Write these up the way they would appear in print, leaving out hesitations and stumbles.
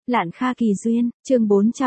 Lạn Kha Kỳ Duyên, chương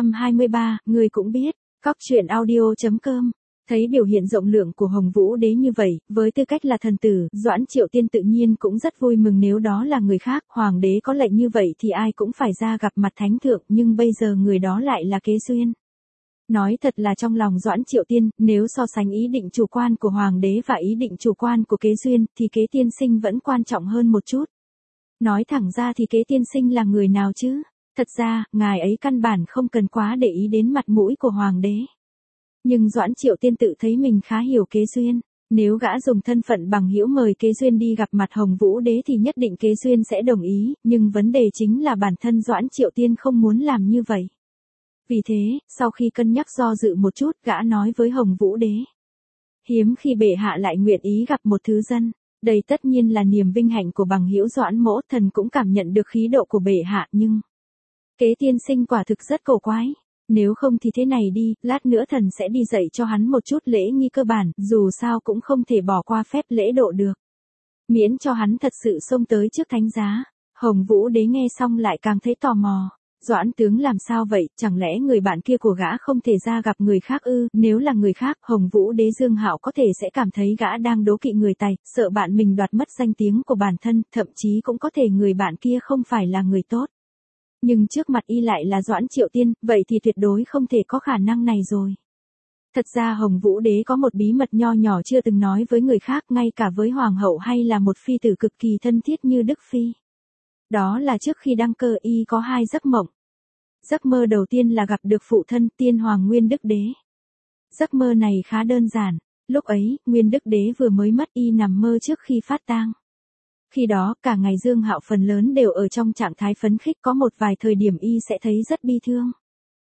423, người cũng biết, Cóc truyện audio.com. Thấy biểu hiện rộng lượng của Hồng Vũ Đế như vậy, với tư cách là thần tử, Doãn Triệu Tiên tự nhiên cũng rất vui mừng nếu đó là người khác, hoàng đế có lệnh như vậy thì ai cũng phải ra gặp mặt thánh thượng, nhưng bây giờ người đó lại là Kế Duyên. Nói thật là trong lòng Doãn Triệu Tiên, nếu so sánh ý định chủ quan của hoàng đế và ý định chủ quan của Kế Duyên, thì Kế tiên sinh vẫn quan trọng hơn một chút. Nói thẳng ra thì Kế tiên sinh là người nào chứ? Thật ra, ngài ấy căn bản không cần quá để ý đến mặt mũi của hoàng đế. Nhưng Doãn Triệu Tiên tự thấy mình khá hiểu Kế Duyên. Nếu gã dùng thân phận bằng hữu mời Kế Duyên đi gặp mặt Hồng Vũ Đế thì nhất định Kế Duyên sẽ đồng ý, nhưng vấn đề chính là bản thân Doãn Triệu Tiên không muốn làm như vậy. Vì thế, sau khi cân nhắc do dự một chút, gã nói với Hồng Vũ Đế. Hiếm khi bệ hạ lại nguyện ý gặp một thứ dân. Đây tất nhiên là niềm vinh hạnh của bằng hữu Doãn mỗ, thần cũng cảm nhận được khí độ của bệ hạ, nhưng Kế tiên sinh quả thực rất cổ quái. Nếu không thì thế này đi, lát nữa thần sẽ đi dạy cho hắn một chút lễ nghi cơ bản, dù sao cũng không thể bỏ qua phép lễ độ được. Miễn cho hắn thật sự xông tới trước thánh giá. Hồng Vũ Đế nghe xong lại càng thấy tò mò. Doãn tướng làm sao vậy, chẳng lẽ người bạn kia của gã không thể ra gặp người khác ư? Nếu là người khác, Hồng Vũ Đế Dương Hạo có thể sẽ cảm thấy gã đang đố kỵ người Tài, sợ bạn mình đoạt mất danh tiếng của bản thân, thậm chí cũng có thể người bạn kia không phải là người tốt. Nhưng trước mặt y lại là Doãn Triệu Tiên, vậy thì tuyệt đối không thể có khả năng này rồi. Thật ra Hồng Vũ Đế có một bí mật nho nhỏ chưa từng nói với người khác, ngay cả với hoàng hậu hay là một phi tử cực kỳ thân thiết như Đức Phi. Đó là trước khi đăng cơ y có 2 giấc mộng. Giấc mơ đầu tiên là gặp được phụ thân Tiên Hoàng Nguyên Đức Đế. Giấc mơ này khá đơn giản, lúc ấy, Nguyên Đức Đế vừa mới mất, y nằm mơ trước khi phát tang. Khi đó, cả ngày Dương Hạo phần lớn đều ở trong trạng thái phấn khích, có một vài thời điểm y sẽ thấy rất bi thương.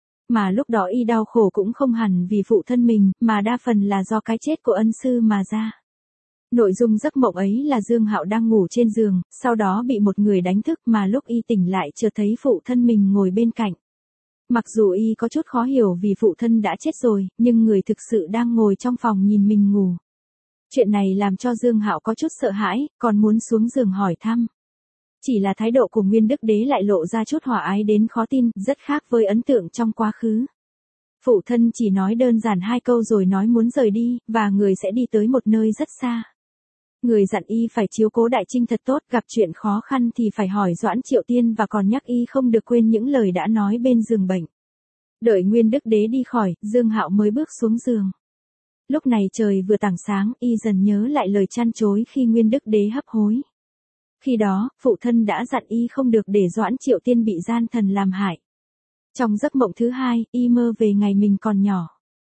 Mà lúc đó y đau khổ cũng không hẳn vì phụ thân mình, mà đa phần là do cái chết của ân sư mà ra. Nội dung giấc mộng ấy là Dương Hạo đang ngủ trên giường, sau đó bị một người đánh thức, mà lúc y tỉnh lại chợt thấy phụ thân mình ngồi bên cạnh. Mặc dù y có chút khó hiểu vì phụ thân đã chết rồi, nhưng người thực sự đang ngồi trong phòng nhìn mình ngủ. Chuyện này làm cho Dương Hạo có chút sợ hãi, còn muốn xuống giường hỏi thăm. Chỉ là thái độ của Nguyên Đức Đế lại lộ ra chút hòa ái đến khó tin, rất khác với ấn tượng trong quá khứ. Phụ thân chỉ nói đơn giản 2 câu rồi nói muốn rời đi, và người sẽ đi tới một nơi rất xa. Người dặn y phải chiếu cố Đại Trinh thật tốt, gặp chuyện khó khăn thì phải hỏi Doãn Triệu Tiên, và còn nhắc y không được quên những lời đã nói bên giường bệnh. Đợi Nguyên Đức Đế đi khỏi, Dương Hạo mới bước xuống giường. Lúc này trời vừa tảng sáng, y dần nhớ lại lời chăn chối khi Nguyên Đức Đế hấp hối. Khi đó, phụ thân đã dặn y không được để Doãn Triệu Tiên bị gian thần làm hại. Trong giấc mộng thứ 2, y mơ về ngày mình còn nhỏ.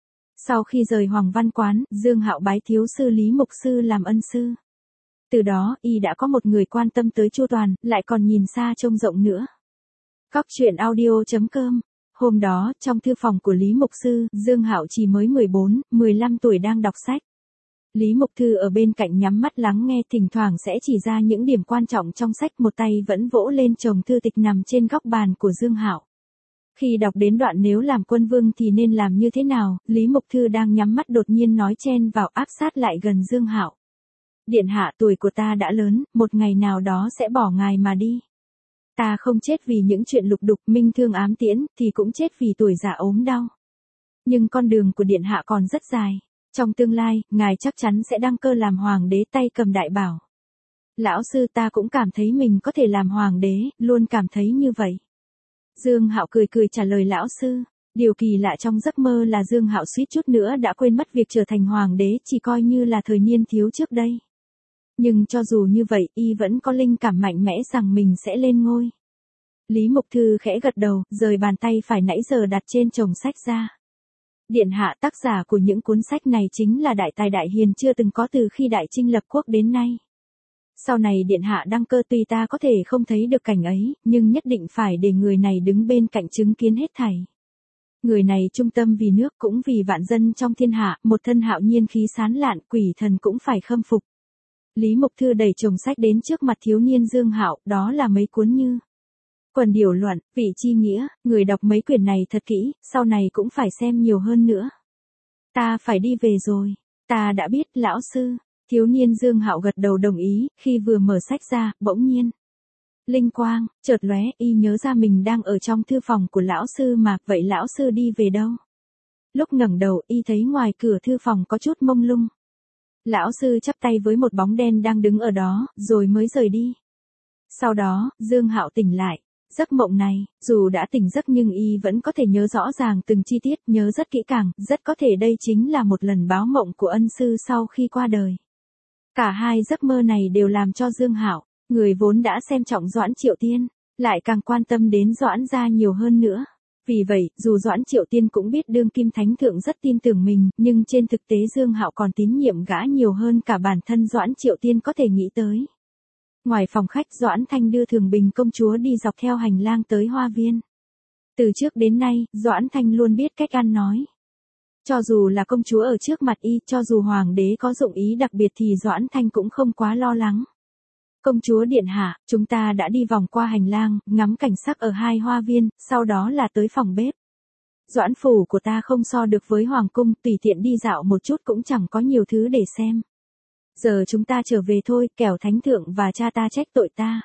Sau khi rời Hoàng Văn Quán, Dương Hạo bái thiếu sư Lý Mục Sư làm ân sư. Từ đó, y đã có một người quan tâm tới chu toàn, lại còn nhìn xa trông rộng nữa. Cóc truyện audio.com. Hôm đó, trong thư phòng của Lý Mục Sư, Dương Hạo chỉ mới 14, 15 tuổi đang đọc sách. Lý Mục Thư ở bên cạnh nhắm mắt lắng nghe, thỉnh thoảng sẽ chỉ ra những điểm quan trọng trong sách, một tay vẫn vỗ lên chồng thư tịch nằm trên góc bàn của Dương Hạo. Khi đọc đến đoạn nếu làm quân vương thì nên làm như thế nào, Lý Mục Thư đang nhắm mắt đột nhiên nói chen vào, áp sát lại gần Dương Hạo. Điện hạ, tuổi của ta đã lớn, một ngày nào đó sẽ bỏ ngài mà đi. Ta không chết vì những chuyện lục đục minh thương ám tiễn, thì cũng chết vì tuổi già ốm đau. Nhưng con đường của điện hạ còn rất dài. Trong tương lai, ngài chắc chắn sẽ đăng cơ làm hoàng đế, tay cầm đại bảo. Lão sư, ta cũng cảm thấy mình có thể làm hoàng đế, luôn cảm thấy như vậy. Dương Hạo cười cười trả lời lão sư. Điều kỳ lạ trong giấc mơ là Dương Hạo suýt chút nữa đã quên mất việc trở thành hoàng đế, chỉ coi như là thời niên thiếu trước đây. Nhưng cho dù như vậy, y vẫn có linh cảm mạnh mẽ rằng mình sẽ lên ngôi. Lý Mục Thư khẽ gật đầu, rời bàn tay phải nãy giờ đặt trên chồng sách ra. Điện hạ, tác giả của những cuốn sách này chính là đại tài đại hiền chưa từng có từ khi Đại Trinh lập quốc đến nay. Sau này điện hạ đăng cơ, tuy ta có thể không thấy được cảnh ấy, nhưng nhất định phải để người này đứng bên cạnh chứng kiến hết thảy. Người này trung tâm vì nước cũng vì vạn dân trong thiên hạ, một thân hạo nhiên khí sán lạn, quỷ thần cũng phải khâm phục. Lý Mục Thư đẩy chồng sách đến trước mặt thiếu niên Dương Hạo, đó là mấy cuốn như Quần Điểu Luận, Vị Chi Nghĩa, người đọc mấy quyển này thật kỹ, sau này cũng phải xem nhiều hơn nữa. Ta phải đi về rồi. Ta đã biết, lão sư. Thiếu niên Dương Hạo gật đầu đồng ý, khi vừa mở sách ra, bỗng nhiên. Linh quang, chợt lóe, y nhớ ra mình đang ở trong thư phòng của lão sư mà, vậy lão sư đi về đâu? Lúc ngẩng đầu, y thấy ngoài cửa thư phòng có chút mông lung. Lão sư chắp tay với một bóng đen đang đứng ở đó, rồi mới rời đi. Sau đó, Dương Hạo tỉnh lại. Giấc mộng này, dù đã tỉnh giấc nhưng y vẫn có thể nhớ rõ ràng từng chi tiết, nhớ rất kỹ càng, rất có thể đây chính là một lần báo mộng của ân sư sau khi qua đời. Cả hai giấc mơ này đều làm cho Dương Hạo, người vốn đã xem trọng Doãn Triệu Tiên, lại càng quan tâm đến Doãn gia nhiều hơn nữa. Vì vậy, dù Doãn Triệu Tiên cũng biết đương kim thánh thượng rất tin tưởng mình, nhưng trên thực tế Dương Hạo còn tín nhiệm gã nhiều hơn cả bản thân Doãn Triệu Tiên có thể nghĩ tới. Ngoài phòng khách, Doãn Thanh đưa Thường Bình công chúa đi dọc theo hành lang tới hoa viên. Từ trước đến nay, Doãn Thanh luôn biết cách ăn nói. Cho dù là công chúa ở trước mặt y, cho dù hoàng đế có dụng ý đặc biệt thì Doãn Thanh cũng không quá lo lắng. Công chúa điện hạ, chúng ta đã đi vòng qua hành lang, ngắm cảnh sắc ở hai hoa viên, sau đó là tới phòng bếp. Doãn phủ của ta không so được với hoàng cung, tùy tiện đi dạo một chút cũng chẳng có nhiều thứ để xem. Giờ chúng ta trở về thôi, kẻo thánh thượng và cha ta trách tội ta.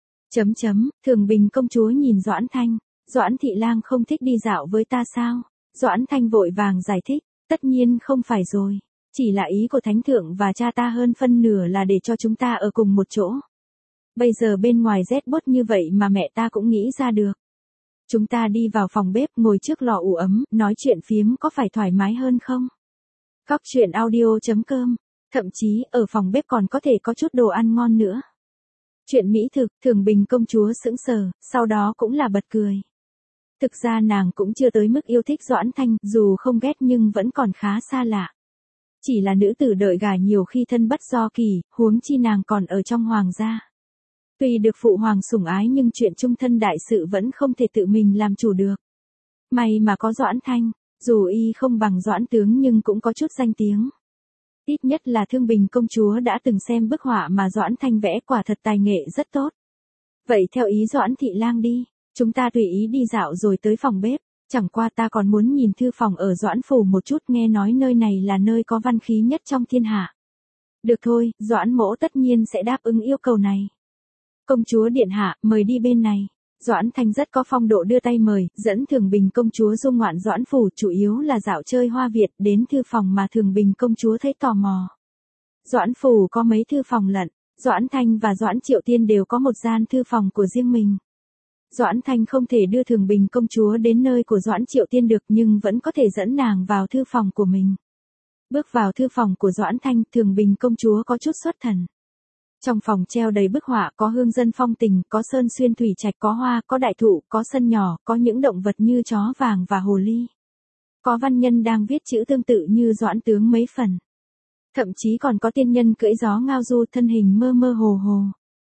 Thường Bình công chúa nhìn Doãn Thanh, Doãn thị lang không thích đi dạo với ta sao? Doãn Thanh vội vàng giải thích, tất nhiên không phải rồi. Chỉ là ý của thánh thượng và cha ta hơn phân nửa là để cho chúng ta ở cùng một chỗ. Bây giờ bên ngoài rét buốt như vậy mà mẹ ta cũng nghĩ ra được. Chúng ta đi vào phòng bếp ngồi trước lò ủ ấm, nói chuyện phiếm có phải thoải mái hơn không? Cóc truyện audio.com. Thậm chí, ở phòng bếp còn có thể có chút đồ ăn ngon nữa. Chuyện mỹ thực, Thường Bình công chúa sững sờ, sau đó cũng là bật cười. Thực ra nàng cũng chưa tới mức yêu thích Doãn Thanh, dù không ghét nhưng vẫn còn khá xa lạ. Chỉ là nữ tử đợi gả nhiều khi thân bất do kỳ, huống chi nàng còn ở trong hoàng gia. Tuy được phụ hoàng sủng ái nhưng chuyện chung thân đại sự vẫn không thể tự mình làm chủ được. May mà có Doãn Thanh, dù y không bằng Doãn tướng nhưng cũng có chút danh tiếng. Ít nhất là Thương Bình công chúa đã từng xem bức họa mà Doãn Thanh vẽ, quả thật tài nghệ rất tốt. Vậy theo ý Doãn thị lang đi, chúng ta tùy ý đi dạo rồi tới phòng bếp, chẳng qua ta còn muốn nhìn thư phòng ở Doãn phủ một chút, nghe nói nơi này là nơi có văn khí nhất trong thiên hạ. Được thôi, Doãn mỗ tất nhiên sẽ đáp ứng yêu cầu này. Công chúa điện hạ, mời đi bên này. Doãn Thanh rất có phong độ đưa tay mời, dẫn Thường Bình công chúa dung ngoạn Doãn phủ, chủ yếu là dạo chơi hoa Việt, đến thư phòng mà Thường Bình công chúa thấy tò mò. Doãn phủ có mấy thư phòng lận, Doãn Thanh và Doãn Triệu Tiên đều có một gian thư phòng của riêng mình. Doãn Thanh không thể đưa Thường Bình công chúa đến nơi của Doãn Triệu Tiên được nhưng vẫn có thể dẫn nàng vào thư phòng của mình. Bước vào thư phòng của Doãn Thanh, Thường Bình công chúa có chút xuất thần. Trong phòng treo đầy bức họa, có hương dân phong tình, có sơn xuyên thủy trạch, có hoa, có đại thụ, có sân nhỏ, có những động vật như chó vàng và hồ ly. Có văn nhân đang viết chữ tương tự như Doãn tướng mấy phần. Thậm chí còn có tiên nhân cưỡi gió ngao du, thân hình mơ mơ hồ hồ.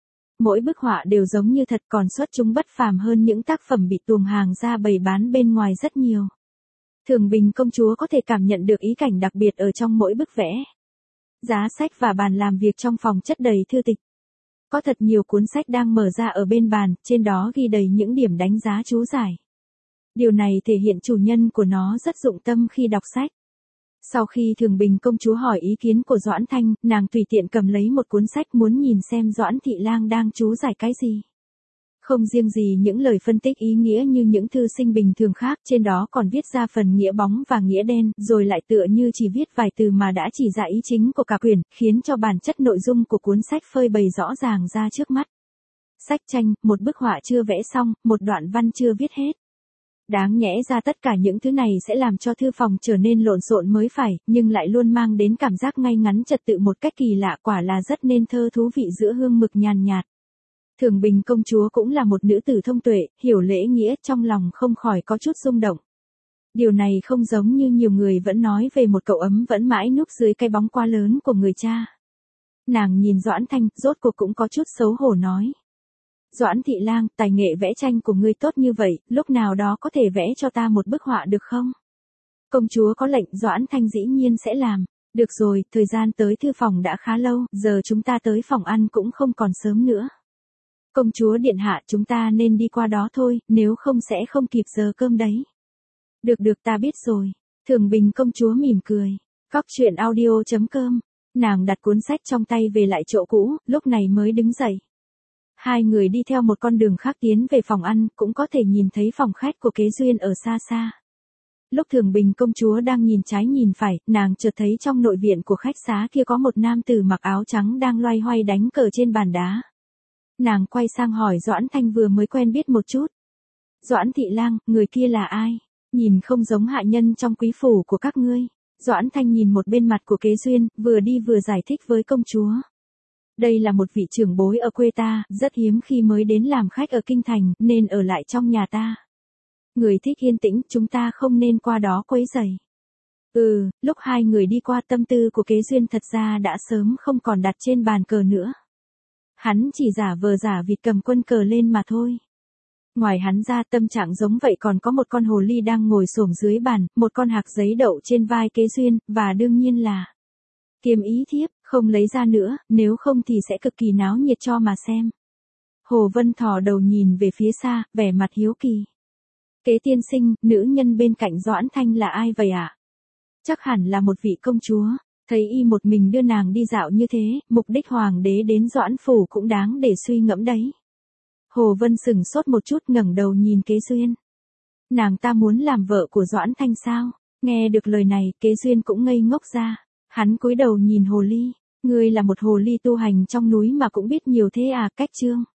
Mỗi bức họa đều giống như thật, còn xuất chúng bất phàm hơn những tác phẩm bị tuồng hàng ra bày bán bên ngoài rất nhiều. Thường Bình công chúa có thể cảm nhận được ý cảnh đặc biệt ở trong mỗi bức vẽ. Giá sách và bàn làm việc trong phòng chất đầy thư tịch. Có thật nhiều cuốn sách đang mở ra ở bên bàn, trên đó ghi đầy những điểm đánh giá chú giải. Điều này thể hiện chủ nhân của nó rất dụng tâm khi đọc sách. Sau khi Thường Bình công chúa hỏi ý kiến của Doãn Thanh, nàng tùy tiện cầm lấy một cuốn sách muốn nhìn xem Doãn thị lang đang chú giải cái gì. Không riêng gì những lời phân tích ý nghĩa như những thư sinh bình thường khác, trên đó còn viết ra phần nghĩa bóng và nghĩa đen, rồi lại tựa như chỉ viết vài từ mà đã chỉ ra ý chính của cả quyển, khiến cho bản chất nội dung của cuốn sách phơi bày rõ ràng ra trước mắt. Sách tranh, một bức họa chưa vẽ xong, một đoạn văn chưa viết hết. Đáng nhẽ ra tất cả những thứ này sẽ làm cho thư phòng trở nên lộn xộn mới phải, nhưng lại luôn mang đến cảm giác ngay ngắn trật tự một cách kỳ lạ, quả là rất nên thơ thú vị giữa hương mực nhàn nhạt. Thường Bình công chúa cũng là một nữ tử thông tuệ, hiểu lễ nghĩa, trong lòng không khỏi có chút rung động. Điều này không giống như nhiều người vẫn nói về một cậu ấm vẫn mãi núp dưới cái bóng quá lớn của người cha. Nàng nhìn Doãn Thanh, rốt cuộc cũng có chút xấu hổ nói. Doãn thị lang, tài nghệ vẽ tranh của ngươi tốt như vậy, lúc nào đó có thể vẽ cho ta một bức họa được không? Công chúa có lệnh, Doãn Thanh dĩ nhiên sẽ làm. Được rồi, thời gian tới thư phòng đã khá lâu, giờ chúng ta tới phòng ăn cũng không còn sớm nữa. Công chúa điện hạ, chúng ta nên đi qua đó thôi, nếu không sẽ không kịp giờ cơm đấy. Được ta biết rồi. Thường Bình công chúa mỉm cười. Cóc truyện audio.com. Nàng đặt cuốn sách trong tay về lại chỗ cũ, lúc này mới đứng dậy. Hai người đi theo một con đường khác tiến về phòng ăn, cũng có thể nhìn thấy phòng khách của Kế Duyên ở xa xa. Lúc Thường Bình công chúa đang nhìn trái nhìn phải, nàng chợt thấy trong nội viện của khách xá kia có một nam tử mặc áo trắng đang loay hoay đánh cờ trên bàn đá. Nàng quay sang hỏi Doãn Thanh vừa mới quen biết một chút. Doãn thị lang, người kia là ai? Nhìn không giống hạ nhân trong quý phủ của các ngươi. Doãn Thanh nhìn một bên mặt của Kế Duyên, vừa đi vừa giải thích với công chúa. Đây là một vị trưởng bối ở quê ta, rất hiếm khi mới đến làm khách ở kinh thành, nên ở lại trong nhà ta. Người thích yên tĩnh, chúng ta không nên qua đó quấy rầy. Lúc hai người đi qua tâm tư của Kế Duyên thật ra đã sớm không còn đặt trên bàn cờ nữa. Hắn chỉ giả vờ giả vịt cầm quân cờ lên mà thôi. Ngoài hắn ra tâm trạng giống vậy còn có một con hồ ly đang ngồi xổm dưới bàn, một con hạc giấy đậu trên vai Kế Duyên, và đương nhiên là Kiêm Ý Thiếp, không lấy ra nữa, nếu không thì sẽ cực kỳ náo nhiệt cho mà xem. Hồ Vân thò đầu nhìn về phía xa, vẻ mặt hiếu kỳ. Kế tiên sinh, nữ nhân bên cạnh Doãn Thanh là ai vậy ạ? Chắc hẳn là một vị công chúa, thấy y một mình đưa nàng đi dạo như thế, mục đích hoàng đế đến Doãn phủ cũng đáng để suy ngẫm đấy. Hồ Vân sừng sốt một chút ngẩng đầu nhìn Kế Duyên. Nàng ta muốn làm vợ của Doãn Thanh sao? Nghe được lời này, Kế Duyên cũng ngây ngốc ra. Hắn cúi đầu nhìn hồ ly. Ngươi là một hồ ly tu hành trong núi mà cũng biết nhiều thế à? Cách chương.